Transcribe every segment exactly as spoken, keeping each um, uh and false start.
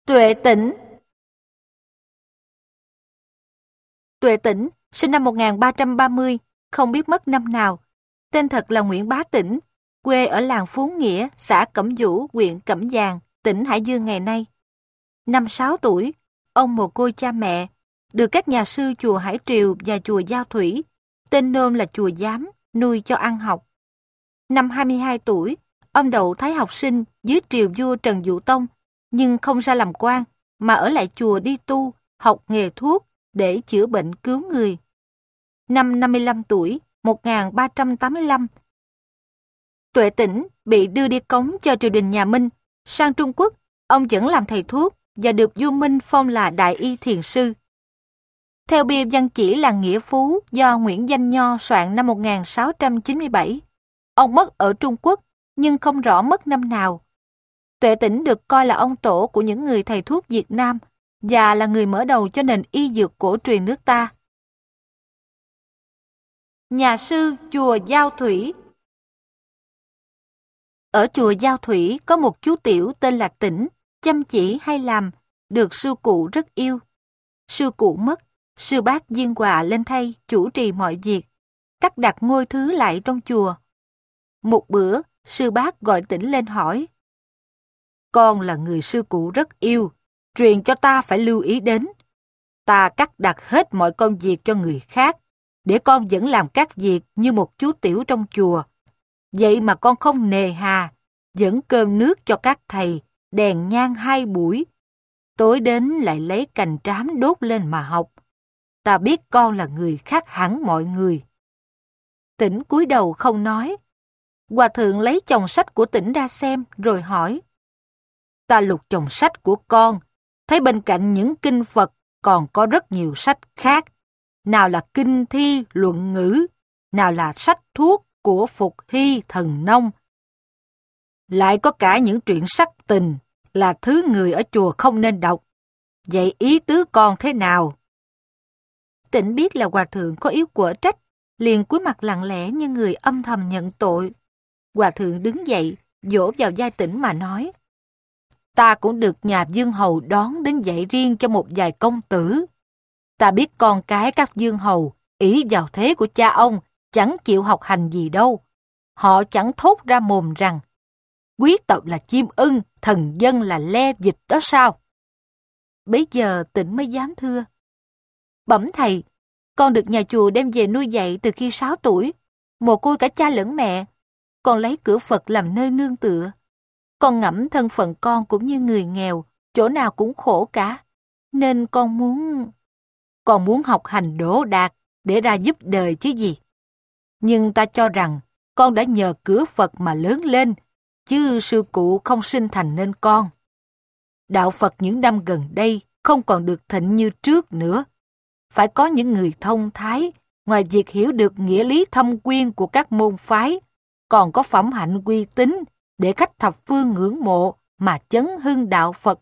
Tuệ Tĩnh. Tuệ Tĩnh, sinh năm một nghìn ba trăm ba mươi, không biết mất năm nào. Tên thật là Nguyễn Bá Tĩnh, quê ở làng Phú Nghĩa, xã Cẩm Vũ, huyện Cẩm Giàng, tỉnh Hải Dương ngày nay. Năm sáu tuổi, ông mồ côi cha mẹ, được các nhà sư chùa Hải Triều và chùa Giao Thủy, tên nôm là chùa Giám, nuôi cho ăn học. Năm hai mươi hai tuổi, ông đậu thái học sinh dưới triều vua Trần Dụ Tông, nhưng không ra làm quan, mà ở lại chùa đi tu, học nghề thuốc để chữa bệnh cứu người. Năm năm mươi lăm tuổi, một nghìn ba trăm tám mươi lăm, Tuệ Tĩnh bị đưa đi cống cho triều đình nhà Minh. Sang Trung Quốc, ông vẫn làm thầy thuốc và được vua Minh phong là Đại Y Thiền Sư. Theo bia văn chỉ là Nghĩa Phú do Nguyễn Danh Nho soạn năm một nghìn sáu trăm chín mươi bảy, ông mất ở Trung Quốc nhưng không rõ mất năm nào. Tuệ Tĩnh được coi là ông tổ của những người thầy thuốc Việt Nam và là người mở đầu cho nền y dược cổ truyền nước ta. Nhà sư chùa Giao Thủy. Ở chùa Giao Thủy có một chú tiểu tên là Tĩnh, chăm chỉ hay làm, được sư cụ rất yêu. Sư cụ mất, sư bác Diên Hòa lên thay chủ trì mọi việc, cắt đặt ngôi thứ lại trong chùa. Một bữa, sư bác gọi Tĩnh lên hỏi: "Con là người sư cụ rất yêu, truyền cho ta phải lưu ý đến. Ta cắt đặt hết mọi công việc cho người khác, để con vẫn làm các việc như một chú tiểu trong chùa. Vậy mà con không nề hà, vẫn cơm nước cho các thầy, đèn nhang hai buổi. Tối đến lại lấy cành trám đốt lên mà học. Ta biết con là người khác hẳn mọi người." Tĩnh cúi đầu không nói. Hòa thượng lấy chồng sách của Tĩnh ra xem rồi hỏi: "Ta lục chồng sách của con, thấy bên cạnh những kinh Phật còn có rất nhiều sách khác. Nào là kinh thi luận ngữ, nào là sách thuốc của Phục Hy Thần Nông. Lại có cả những truyện sắc tình là thứ người ở chùa không nên đọc. Vậy ý tứ con thế nào?" Tĩnh biết là hòa thượng có yếu của trách, liền cúi mặt lặng lẽ như người âm thầm nhận tội. Hòa thượng đứng dậy, vỗ vào vai Tĩnh mà nói: "Ta cũng được nhà vương hầu đón đến dạy riêng cho một vài công tử. Ta biết con cái các vương hầu ỷ vào thế của cha ông chẳng chịu học hành gì đâu. Họ chẳng thốt ra mồm rằng quý tộc là chim ưng, thần dân là le vịt đó sao?" Bấy giờ Tĩnh mới dám thưa: "Bẩm thầy, con được nhà chùa đem về nuôi dạy từ khi sáu tuổi, mồ côi cả cha lẫn mẹ. Con lấy cửa Phật làm nơi nương tựa. Con ngẫm thân phận con cũng như người nghèo, chỗ nào cũng khổ cả. Nên con muốn... Con muốn học hành đỗ đạt để ra giúp đời chứ gì. Nhưng ta cho rằng con đã nhờ cửa Phật mà lớn lên, chứ sư cụ không sinh thành nên con. Đạo Phật những năm gần đây không còn được thịnh như trước nữa. Phải có những người thông thái, ngoài việc hiểu được nghĩa lý thâm quyên của các môn phái, còn có phẩm hạnh uy tín để khách thập phương ngưỡng mộ mà chấn hưng đạo Phật.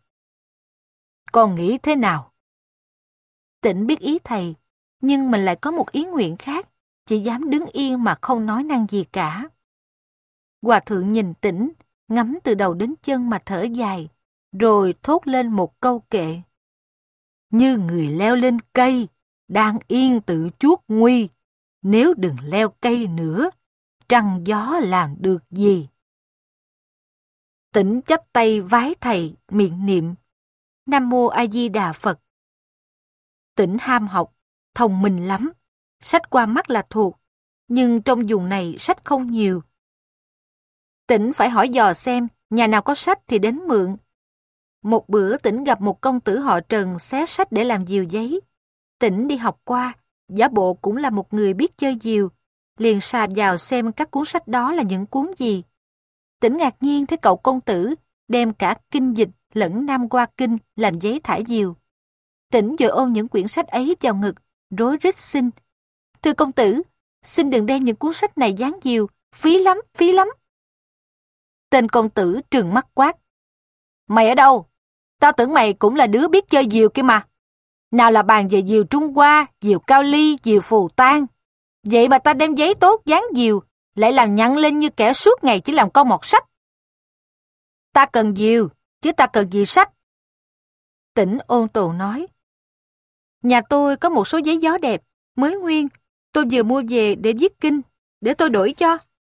Con nghĩ thế nào?" Tĩnh biết ý thầy, nhưng mình lại có một ý nguyện khác, chỉ dám đứng yên mà không nói năng gì cả. Hòa thượng nhìn Tĩnh, ngắm từ đầu đến chân mà thở dài, rồi thốt lên một câu kệ: "Như người leo lên cây, đang yên tự chuốc nguy, nếu đừng leo cây nữa, trăng gió làm được gì." Tĩnh chắp tay vái thầy, miệng niệm: "Nam Mô A Di Đà Phật." Tĩnh ham học, thông minh lắm, sách qua mắt là thuộc, nhưng trong vùng này sách không nhiều. Tĩnh phải hỏi dò xem nhà nào có sách thì đến mượn. Một bữa Tĩnh gặp một công tử họ Trần xé sách để làm diều giấy. Tĩnh đi học qua, giả bộ cũng là một người biết chơi diều, liền sà vào xem các cuốn sách đó là những cuốn gì. Tĩnh ngạc nhiên thấy cậu công tử đem cả kinh dịch lẫn Nam Hoa Kinh làm giấy thả diều. Tĩnh vội ôm những quyển sách ấy vào ngực, rối rít xin: "Thưa công tử, xin đừng đem những cuốn sách này dán diều, phí lắm, phí lắm." Tên công tử trừng mắt quát: "Mày ở đâu? Tao tưởng mày cũng là đứa biết chơi diều kia mà. Nào là bàn về diều Trung Hoa, diều Cao Ly, diều Phù Tang. Vậy mà ta đem giấy tốt dán diều, lại làm nhặn lên như kẻ suốt ngày chỉ làm con mọt sách. Ta cần diều, chứ ta cần gì sách. Tĩnh ôn tồn nói. Nhà tôi có một số giấy gió đẹp, mới nguyên. Tôi vừa mua về để viết kinh, để tôi đổi cho.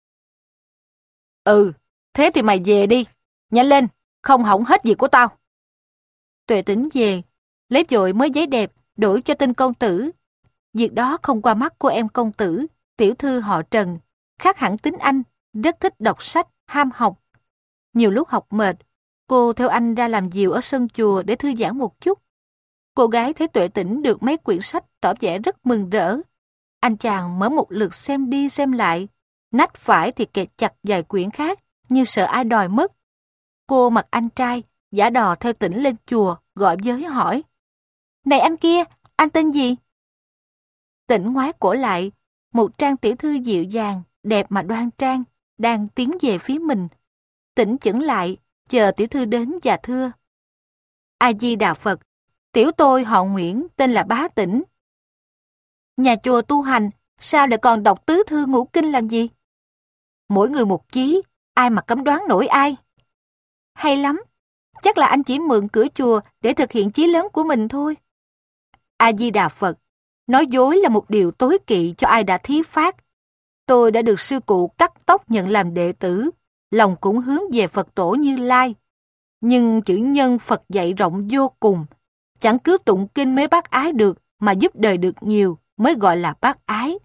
Ừ, thế thì mày về đi. Nhanh lên, không hỏng hết việc của tao. Tuệ Tĩnh về, lấy vội mới giấy đẹp, đổi cho tên công tử. Việc đó không qua mắt của em công tử, tiểu thư họ Trần, khác hẳn tính anh, rất thích đọc sách, ham học. Nhiều lúc học mệt, cô theo anh ra làm diều ở sân chùa để thư giãn một chút. Cô gái thấy Tuệ Tĩnh được mấy quyển sách tỏ vẻ rất mừng rỡ. Anh chàng mở một lượt xem đi xem lại, nách phải thì kẹt chặt vài quyển khác, như sợ ai đòi mất. Cô mặc anh trai, giả đò theo Tĩnh lên chùa, gọi giới hỏi. Này anh kia, anh tên gì? Tĩnh ngoái cổ lại, một trang tiểu thư dịu dàng, đẹp mà đoan trang, đang tiến về phía mình. Tĩnh chững lại, chờ tiểu thư đến và thưa. A Di Đà Phật, tiểu tôi họ Nguyễn, tên là Bá Tĩnh. Nhà chùa tu hành, sao lại còn đọc tứ thư ngũ kinh làm gì? Mỗi người một chí, ai mà cấm đoán nổi ai? Hay lắm, chắc là anh chỉ mượn cửa chùa để thực hiện chí lớn của mình thôi. A Di Đà Phật, nói dối là một điều tối kỵ cho ai đã thí phát. Tôi đã được sư cụ cắt tóc nhận làm đệ tử, lòng cũng hướng về Phật tổ Như Lai. Nhưng chữ nhân Phật dạy rộng vô cùng, chẳng cứ tụng kinh mới bác ái được mà giúp đời được nhiều mới gọi là bác ái.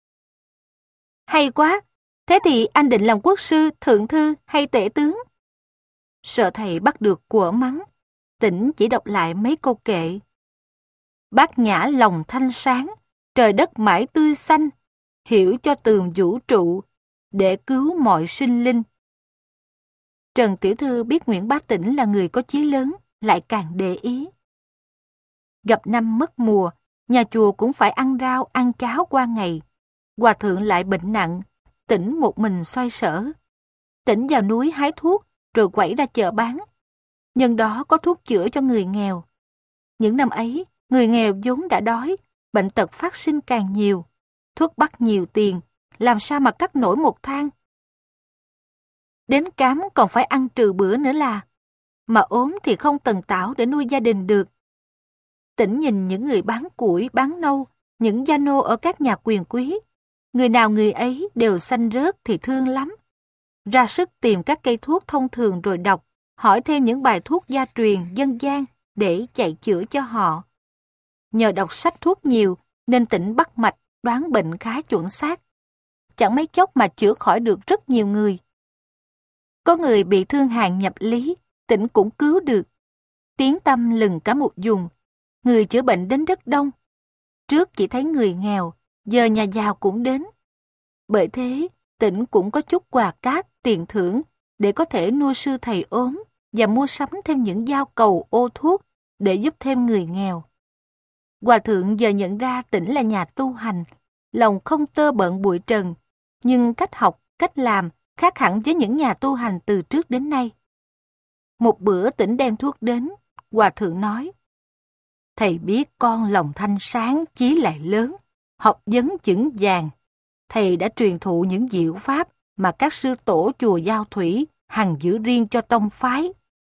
Hay quá, thế thì anh định làm quốc sư, thượng thư hay tể tướng? Sợ thầy bắt được của mắng, Tĩnh chỉ đọc lại mấy câu kệ. Bát nhã lòng thanh sáng, trời đất mãi tươi xanh, hiểu cho tường vũ trụ, để cứu mọi sinh linh. Trần tiểu thư biết Nguyễn Bá Tĩnh là người có chí lớn, lại càng để ý. Gặp năm mất mùa, nhà chùa cũng phải ăn rau, ăn cháo qua ngày. Hòa thượng lại bệnh nặng, Tĩnh một mình xoay sở. Tĩnh vào núi hái thuốc, rồi quẩy ra chợ bán. Nhân đó có thuốc chữa cho người nghèo. Những năm ấy, người nghèo vốn đã đói, bệnh tật phát sinh càng nhiều. Thuốc bắc nhiều tiền, làm sao mà cắt nổi một thang. Đến cám còn phải ăn trừ bữa nữa là, mà ốm thì không tần tảo để nuôi gia đình được. Tĩnh nhìn những người bán củi, bán nâu, những gia nô ở các nhà quyền quý. Người nào người ấy đều xanh rớt thì thương lắm. Ra sức tìm các cây thuốc thông thường rồi đọc, hỏi thêm những bài thuốc gia truyền, dân gian để chạy chữa cho họ. Nhờ đọc sách thuốc nhiều nên Tĩnh bắt mạch, đoán bệnh khá chuẩn xác. Chẳng mấy chốc mà chữa khỏi được rất nhiều người. Có người bị thương hàn nhập lý, Tĩnh cũng cứu được. Tiếng tăm lừng cả một vùng, người chữa bệnh đến rất đông. Trước chỉ thấy người nghèo, giờ nhà giàu cũng đến. Bởi thế, Tĩnh cũng có chút quà cáp, tiền thưởng để có thể nuôi sư thầy ốm và mua sắm thêm những dao cầu ô thuốc để giúp thêm người nghèo. Hòa thượng giờ nhận ra Tĩnh là nhà tu hành, lòng không tơ bận bụi trần, nhưng cách học, cách làm khác hẳn với những nhà tu hành từ trước đến nay. Một bữa Tĩnh đem thuốc đến, Hòa thượng nói: Thầy biết con lòng thanh sáng, chí lại lớn, học vấn vững vàng. Thầy đã truyền thụ những diệu pháp mà các sư tổ chùa Giao Thủy hằng giữ riêng cho tông phái.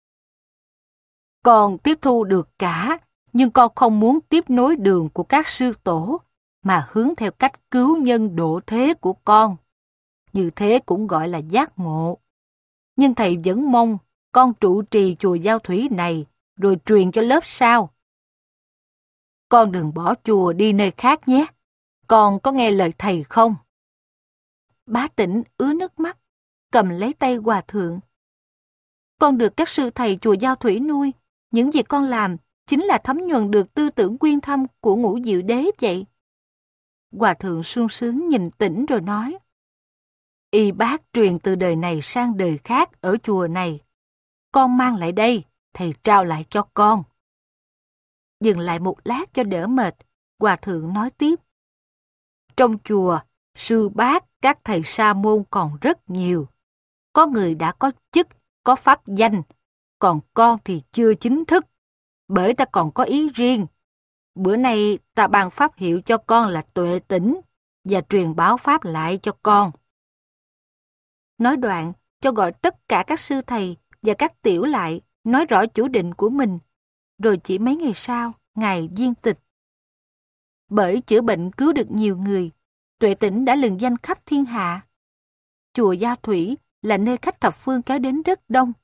Con tiếp thu được cả, nhưng con không muốn tiếp nối đường của các sư tổ, mà hướng theo cách cứu nhân độ thế của con. Như thế cũng gọi là giác ngộ. Nhưng thầy vẫn mong con trụ trì chùa Giao Thủy này, rồi truyền cho lớp sau. Con đừng bỏ chùa đi nơi khác nhé. Con có nghe lời thầy không? Bá Tĩnh ứa nước mắt, cầm lấy tay Hòa thượng. Con được các sư thầy chùa Giao Thủy nuôi. Những việc con làm chính là thấm nhuần được tư tưởng quyên thâm của Ngũ Diệu Đế vậy. Hòa thượng sung sướng nhìn Tĩnh rồi nói: Y bác truyền từ đời này sang đời khác ở chùa này. Con mang lại đây, thầy trao lại cho con. Dừng lại một lát cho đỡ mệt, Hòa thượng nói tiếp: Trong chùa, sư bác, các thầy sa môn còn rất nhiều. Có người đã có chức, có pháp danh, còn con thì chưa chính thức, bởi ta còn có ý riêng. Bữa nay ta ban pháp hiệu cho con là Tuệ Tĩnh và truyền báo pháp lại cho con. Nói đoạn, cho gọi tất cả các sư thầy và các tiểu lại, nói rõ chủ định của mình. rồi chỉ mấy ngày sau, Ngài viên tịch. Bởi chữa bệnh cứu được nhiều người, Tuệ Tĩnh đã lừng danh khắp thiên hạ. Chùa Giao Thủy là nơi khách thập phương kéo đến rất đông.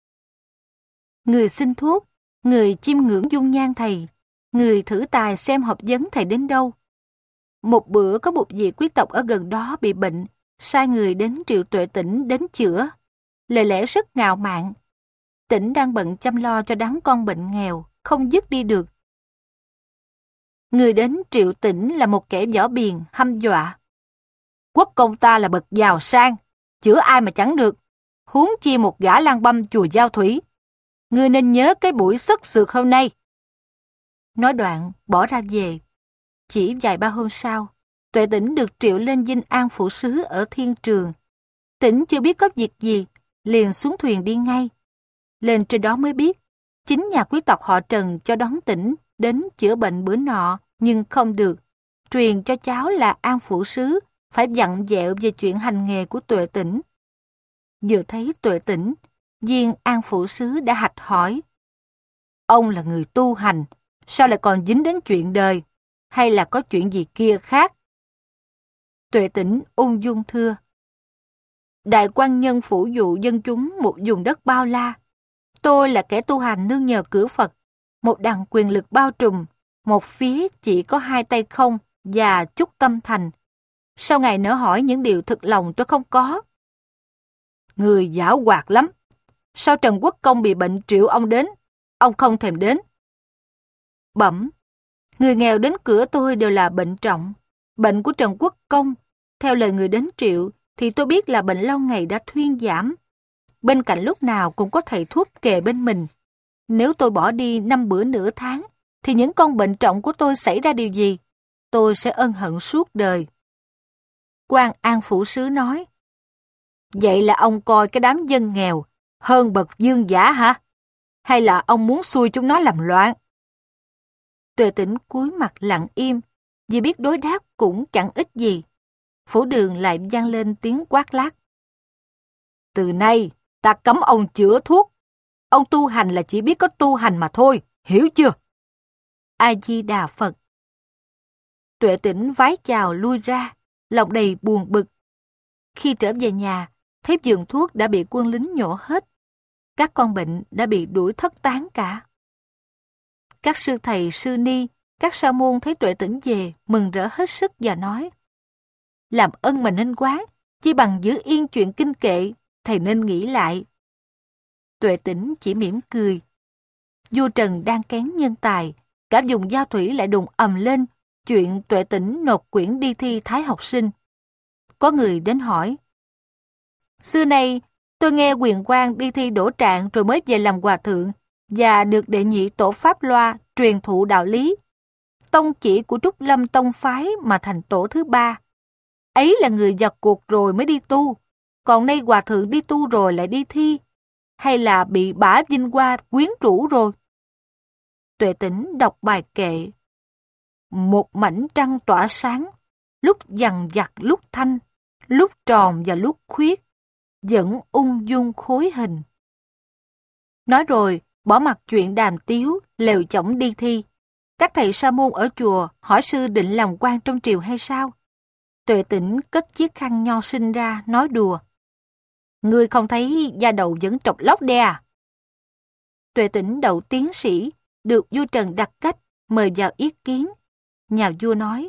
Người xin thuốc, người chiêm ngưỡng dung nhan thầy, người thử tài xem học vấn thầy đến đâu. Một bữa có một vị quý tộc ở gần đó bị bệnh, sai người đến triệu Tuệ Tĩnh đến chữa. Lời lẽ rất ngạo mạn. Tĩnh đang bận chăm lo cho đám con bệnh nghèo, không dứt đi được. Người đến triệu Tĩnh là một kẻ võ biền, hăm dọa. Quốc công ta là bậc giàu sang, chữa ai mà chẳng được, huống chi một gã lang băm chùa Giao Thủy. Ngươi nên nhớ cái buổi xuất sượt hôm nay. Nói đoạn, bỏ ra về. Chỉ vài ba hôm sau, Tuệ Tĩnh được triệu lên dinh an phủ sứ ở Thiên Trường. Tĩnh chưa biết có việc gì, liền xuống thuyền đi ngay. Lên trên đó mới biết, chính nhà quý tộc họ Trần cho đón Tĩnh đến chữa bệnh bữa nọ, nhưng không được. Truyền cho cháu là an phủ sứ, phải dặn dẹo về chuyện hành nghề của Tuệ Tĩnh. Vừa thấy Tuệ Tĩnh, viên an phủ sứ đã hạch hỏi. Ông là người tu hành, sao lại còn dính đến chuyện đời, hay là có chuyện gì kia khác? Tuệ Tĩnh ung dung thưa. Đại quan nhân phủ dụ dân chúng một vùng đất bao la. Tôi là kẻ tu hành nương nhờ cửa Phật, một đằng quyền lực bao trùm, một phía chỉ có hai tay không và chút tâm thành. Sao ngài nỡ hỏi những điều thực lòng tôi không có? Người giảo hoạt lắm. Sao Trần Quốc Công bị bệnh triệu ông đến, ông không thèm đến? Bẩm, người nghèo đến cửa tôi đều là bệnh trọng. Bệnh của Trần Quốc Công, theo lời người đến triệu, thì tôi biết là bệnh lâu ngày đã thuyên giảm. Bên cạnh lúc nào cũng có thầy thuốc kề bên mình. Nếu tôi bỏ đi năm bữa nửa tháng, thì những con bệnh trọng của tôi xảy ra điều gì? Tôi sẽ ân hận suốt đời. Quan an phủ sứ nói, vậy là ông coi cái đám dân nghèo hơn bậc dương giả hả? Hay là ông muốn xui chúng nó làm loạn? Tuệ Tĩnh cúi mặt lặng im, vì biết đối đáp cũng chẳng ích gì. Phủ đường lại vang lên tiếng quát lác. Từ nay, ta cấm ông chữa thuốc. Ông tu hành là chỉ biết có tu hành mà thôi, hiểu chưa? A-di-đà Phật. Tuệ Tĩnh vái chào lui ra, lòng đầy buồn bực. Khi trở về nhà, thấy vườn thuốc đã bị quân lính nhổ hết. Các con bệnh đã bị đuổi thất tán cả. Các sư thầy, sư ni, các sa môn thấy Tuệ Tĩnh về, mừng rỡ hết sức và nói, làm ơn mà nên quán, chỉ bằng giữ yên chuyện kinh kệ, thầy nên nghĩ lại. Tuệ Tĩnh chỉ mỉm cười. Vua Trần đang kén nhân tài, cả vùng Giao Thủy lại đùng ầm lên chuyện Tuệ Tĩnh nộp quyển đi thi thái học sinh. Có người đến hỏi, xưa nay tôi nghe Quyền Quang đi thi đỗ trạng rồi mới về làm hòa thượng và được đệ nhị tổ Pháp Loa truyền thụ đạo lý. Tông chỉ của Trúc Lâm tông phái mà thành tổ thứ ba. Ấy là người vào cuộc rồi mới đi tu, còn nay hòa thượng đi tu rồi lại đi thi, hay là bị bả vinh hoa quyến rũ rồi? Tuệ Tĩnh đọc bài kệ. Một mảnh trăng tỏa sáng, lúc dằn vặt lúc thanh, lúc tròn và lúc khuyết, vẫn ung dung khối hình. Nói rồi, bỏ mặc chuyện đàm tiếu, lều chổng đi thi. Các thầy sa môn ở chùa hỏi sư định làm quan trong triều hay sao? Tuệ Tĩnh cất chiếc khăn nho sinh ra, nói đùa. Ngươi không thấy da đầu vẫn trọc lóc đe à? Tuệ Tĩnh đậu tiến sĩ, được vua Trần đặt cách, mời vào yết kiến. Nhà vua nói,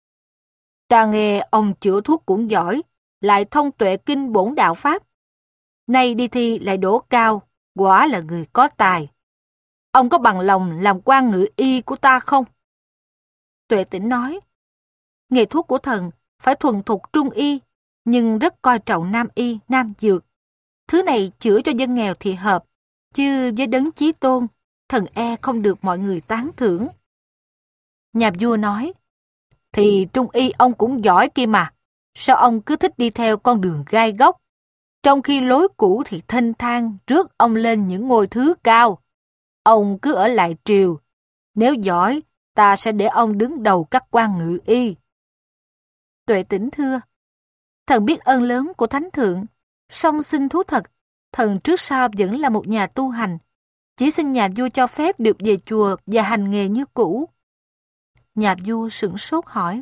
ta nghe ông chữa thuốc cũng giỏi, lại thông tuệ kinh bổn đạo Pháp. Nay đi thi lại đỗ cao, quả là người có tài. Ông có bằng lòng làm quan ngự y của ta không? Tuệ Tĩnh nói, nghề thuốc của thần phải thuần thục trung y, nhưng rất coi trọng nam y, nam dược. Thứ này chữa cho dân nghèo thì hợp, chứ với đấng chí tôn, thần e không được mọi người tán thưởng. Nhà vua nói, thì trung y ông cũng giỏi kia mà, sao ông cứ thích đi theo con đường gai góc, trong khi lối cũ thì thênh thang rước ông lên những ngôi thứ cao. Ông cứ ở lại triều, nếu giỏi, ta sẽ để ông đứng đầu các quan ngự y. Tuệ Tĩnh thưa, thần biết ơn lớn của Thánh Thượng, song xin thú thật, thần trước sau vẫn là một nhà tu hành. Chỉ xin nhà vua cho phép được về chùa và hành nghề như cũ. Nhà vua sửng sốt hỏi.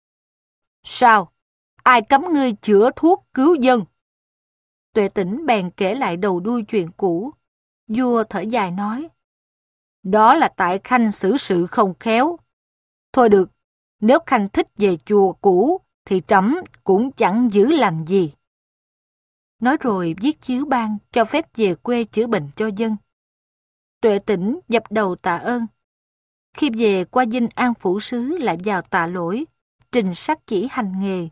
Sao? Ai cấm ngươi chữa thuốc cứu dân? Tuệ Tĩnh bèn kể lại đầu đuôi chuyện cũ. Vua thở dài nói. Đó là tại Khanh xử sự không khéo. Thôi được, nếu Khanh thích về chùa cũ, thì trẫm cũng chẳng giữ làm gì. Nói rồi viết chiếu ban cho phép về quê chữa bệnh cho dân. Tuệ Tĩnh dập đầu tạ ơn. Khi về qua dinh An Phủ Sứ lại vào tạ lỗi, trình sắc chỉ hành nghề.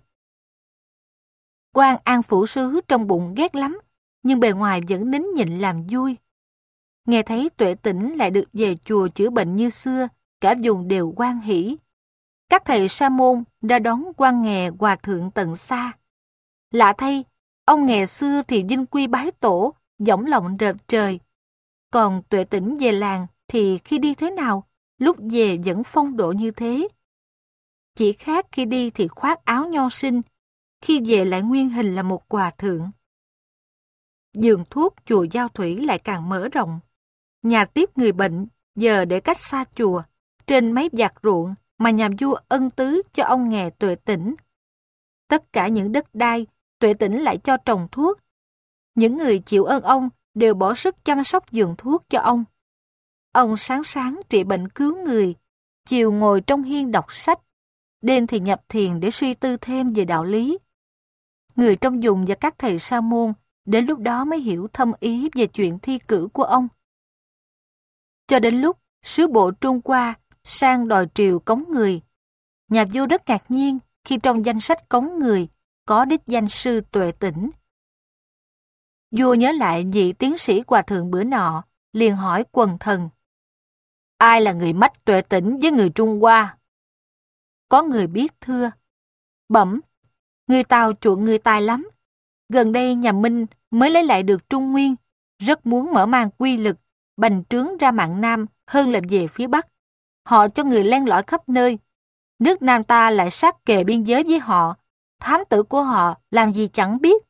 Quan An Phủ Sứ trong bụng ghét lắm, nhưng bề ngoài vẫn nín nhịn làm vui. Nghe thấy Tuệ Tĩnh lại được về chùa chữa bệnh như xưa, cả vùng đều hoan hỉ. Các thầy sa môn đã đón quan nghè hòa thượng tận xa. Lạ thay, ông nghè xưa thì vinh quy bái tổ, dõng lọng rợp trời. Còn Tuệ Tĩnh về làng thì khi đi thế nào, lúc về vẫn phong độ như thế. Chỉ khác khi đi thì khoác áo nho sinh, khi về lại nguyên hình là một hòa thượng. Giường thuốc chùa Giao Thủy lại càng mở rộng. Nhà tiếp người bệnh giờ để cách xa chùa, trên mấy vạt ruộng mà nhà vua ân tứ cho ông nghè Tuệ Tĩnh. Tất cả những đất đai, Tuệ Tĩnh lại cho trồng thuốc. Những người chịu ơn ông đều bỏ sức chăm sóc giường thuốc cho ông. Ông sáng sáng trị bệnh cứu người, chiều ngồi trong hiên đọc sách, đêm thì nhập thiền để suy tư thêm về đạo lý. Người trong vùng và các thầy sa môn đến lúc đó mới hiểu thâm ý về chuyện thi cử của ông. Cho đến lúc sứ bộ Trung Hoa sang đòi triều cống người, nhà vua rất ngạc nhiên khi trong danh sách cống người có đích danh sư Tuệ Tĩnh. Vua nhớ lại vị tiến sĩ hòa thượng bữa nọ, liền hỏi quần thần. Ai là người mách Tuệ Tĩnh với người Trung Hoa? Có người biết thưa. Bẩm, người Tàu chuộng người Tài lắm. Gần đây nhà Minh mới lấy lại được Trung Nguyên, rất muốn mở mang quy lực, bành trướng ra mạn Nam hơn là về phía Bắc. Họ cho người len lỏi khắp nơi. Nước Nam ta lại sát kề biên giới với họ. Thám tử của họ làm gì chẳng biết.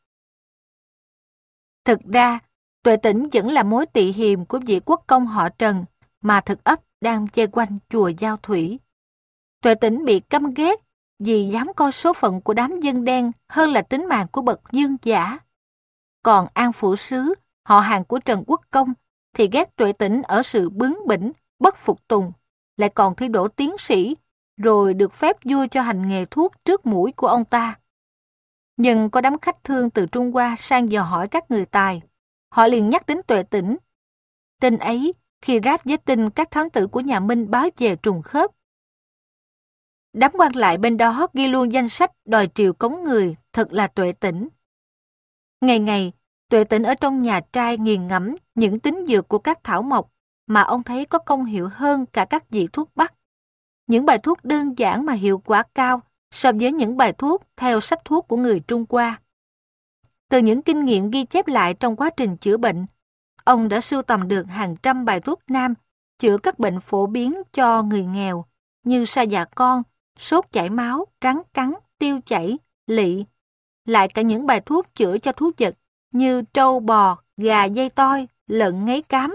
Thực ra, Tuệ Tĩnh vẫn là mối tị hiềm của vị quốc công họ Trần mà thực ấp đang vây quanh chùa Giao Thủy. Tuệ Tĩnh bị căm ghét vì dám coi số phận của đám dân đen hơn là tính mạng của bậc dương giả. Còn An Phủ Sứ, họ hàng của Trần Quốc Công, thì ghét Tuệ Tĩnh ở sự bướng bỉnh, bất phục tùng, lại còn thi đỗ tiến sĩ, rồi được phép vua cho hành nghề thuốc trước mũi của ông ta. Nhưng có đám khách thương từ Trung Hoa sang dò hỏi các người Tài, họ liền nhắc đến Tuệ Tĩnh. Tin ấy, khi ráp với tin các thám tử của nhà Minh báo về trùng khớp. Đám quan lại bên đó ghi luôn danh sách đòi triều cống người, thật là Tuệ Tĩnh. Ngày ngày, Tuệ Tĩnh ở trong nhà trai nghiền ngẫm những tính dược của các thảo mộc mà ông thấy có công hiệu hơn cả các vị thuốc Bắc. Những bài thuốc đơn giản mà hiệu quả cao so với những bài thuốc theo sách thuốc của người Trung Hoa. Từ những kinh nghiệm ghi chép lại trong quá trình chữa bệnh, ông đã sưu tầm được hàng trăm bài thuốc nam chữa các bệnh phổ biến cho người nghèo như sa dạ con, sốt chảy máu, rắn cắn, tiêu chảy, lỵ. Lại cả những bài thuốc chữa cho thú vật như trâu bò, gà dây toi, lợn ngấy cám.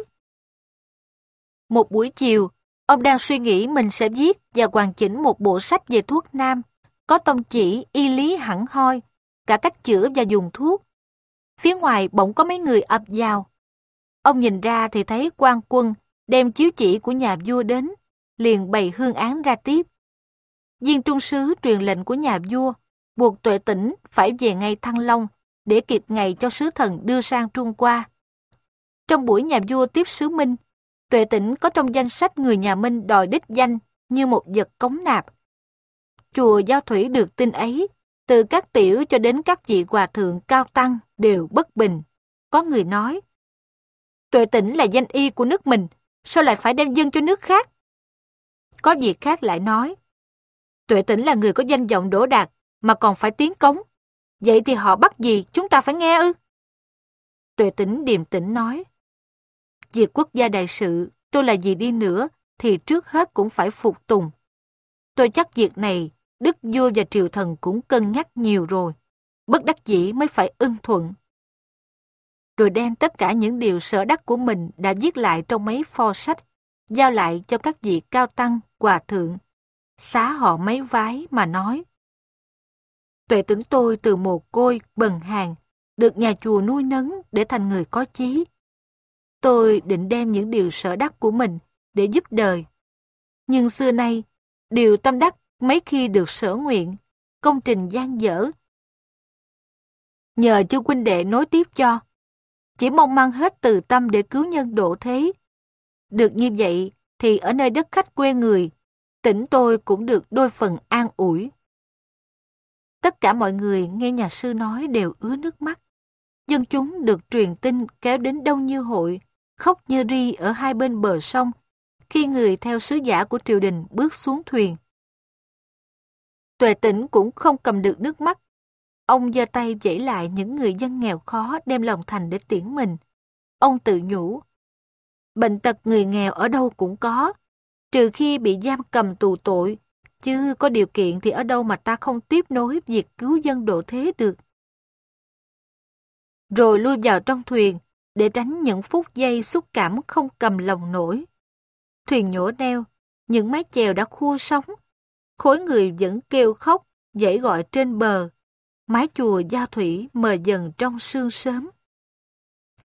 Một buổi chiều, ông đang suy nghĩ mình sẽ viết và hoàn chỉnh một bộ sách về thuốc nam, có tông chỉ y lý hẳn hoi, cả cách chữa và dùng thuốc. Phía ngoài bỗng có mấy người ập vào. Ông nhìn ra thì thấy quan quân đem chiếu chỉ của nhà vua đến, liền bày hương án ra tiếp. Viên trung sứ truyền lệnh của nhà vua, buộc Tuệ Tĩnh phải về ngay Thăng Long để kịp ngày cho sứ thần đưa sang Trung Hoa. Trong buổi nhà vua tiếp sứ Minh, Tuệ Tĩnh có trong danh sách người nhà Minh đòi đích danh như một vật cống nạp. Chùa Giao Thủy được tin ấy, từ các tiểu cho đến các vị hòa thượng cao tăng đều bất bình. Có người nói, Tuệ Tĩnh là danh y của nước mình, sao lại phải đem dâng cho nước khác? Có việc khác lại nói, Tuệ Tĩnh là người có danh vọng đỗ đạt mà còn phải tiến cống. Vậy thì họ bắt gì chúng ta phải nghe ư? Tuệ Tĩnh điềm tĩnh nói, việc quốc gia đại sự, tôi là gì đi nữa thì trước hết cũng phải phục tùng. Tôi chắc việc này đức vua và triều thần cũng cân nhắc nhiều rồi, bất đắc dĩ mới phải ưng thuận. rồi đem tất cả những điều sở đắc của mình đã viết lại trong mấy pho sách, giao lại cho các vị cao tăng, hòa thượng, xá họ mấy vái mà nói: Tuệ Tĩnh tôi từ mồ côi, bần hàn, được nhà chùa nuôi nấng để thành người có chí. Tôi định đem những điều sở đắc của mình để giúp đời. Nhưng xưa nay, điều tâm đắc mấy khi được sở nguyện, công trình dang dở. Nhờ chư huynh đệ nối tiếp cho, chỉ mong mang hết từ tâm để cứu nhân độ thế. Được như vậy thì ở nơi đất khách quê người, Tĩnh tôi cũng được đôi phần an ủi. Tất cả mọi người nghe nhà sư nói đều ứa nước mắt. Dân chúng được truyền tin kéo đến đông như hội, khóc như ri ở hai bên bờ sông, khi người theo sứ giả của triều đình bước xuống thuyền. Tuệ Tĩnh cũng không cầm được nước mắt. Ông giơ tay vẫy lại những người dân nghèo khó đem lòng thành để tiễn mình. Ông tự nhủ: bệnh tật người nghèo ở đâu cũng có, trừ khi bị giam cầm tù tội, chứ có điều kiện thì ở đâu mà ta không tiếp nối việc cứu dân độ thế được. Rồi lui vào trong thuyền để tránh những phút giây xúc cảm không cầm lòng nổi. Thuyền nhổ neo, những mái chèo đã khua sóng, khối người vẫn kêu khóc, dãy gọi trên bờ. Mái chùa Giao Thủy mờ dần trong sương sớm.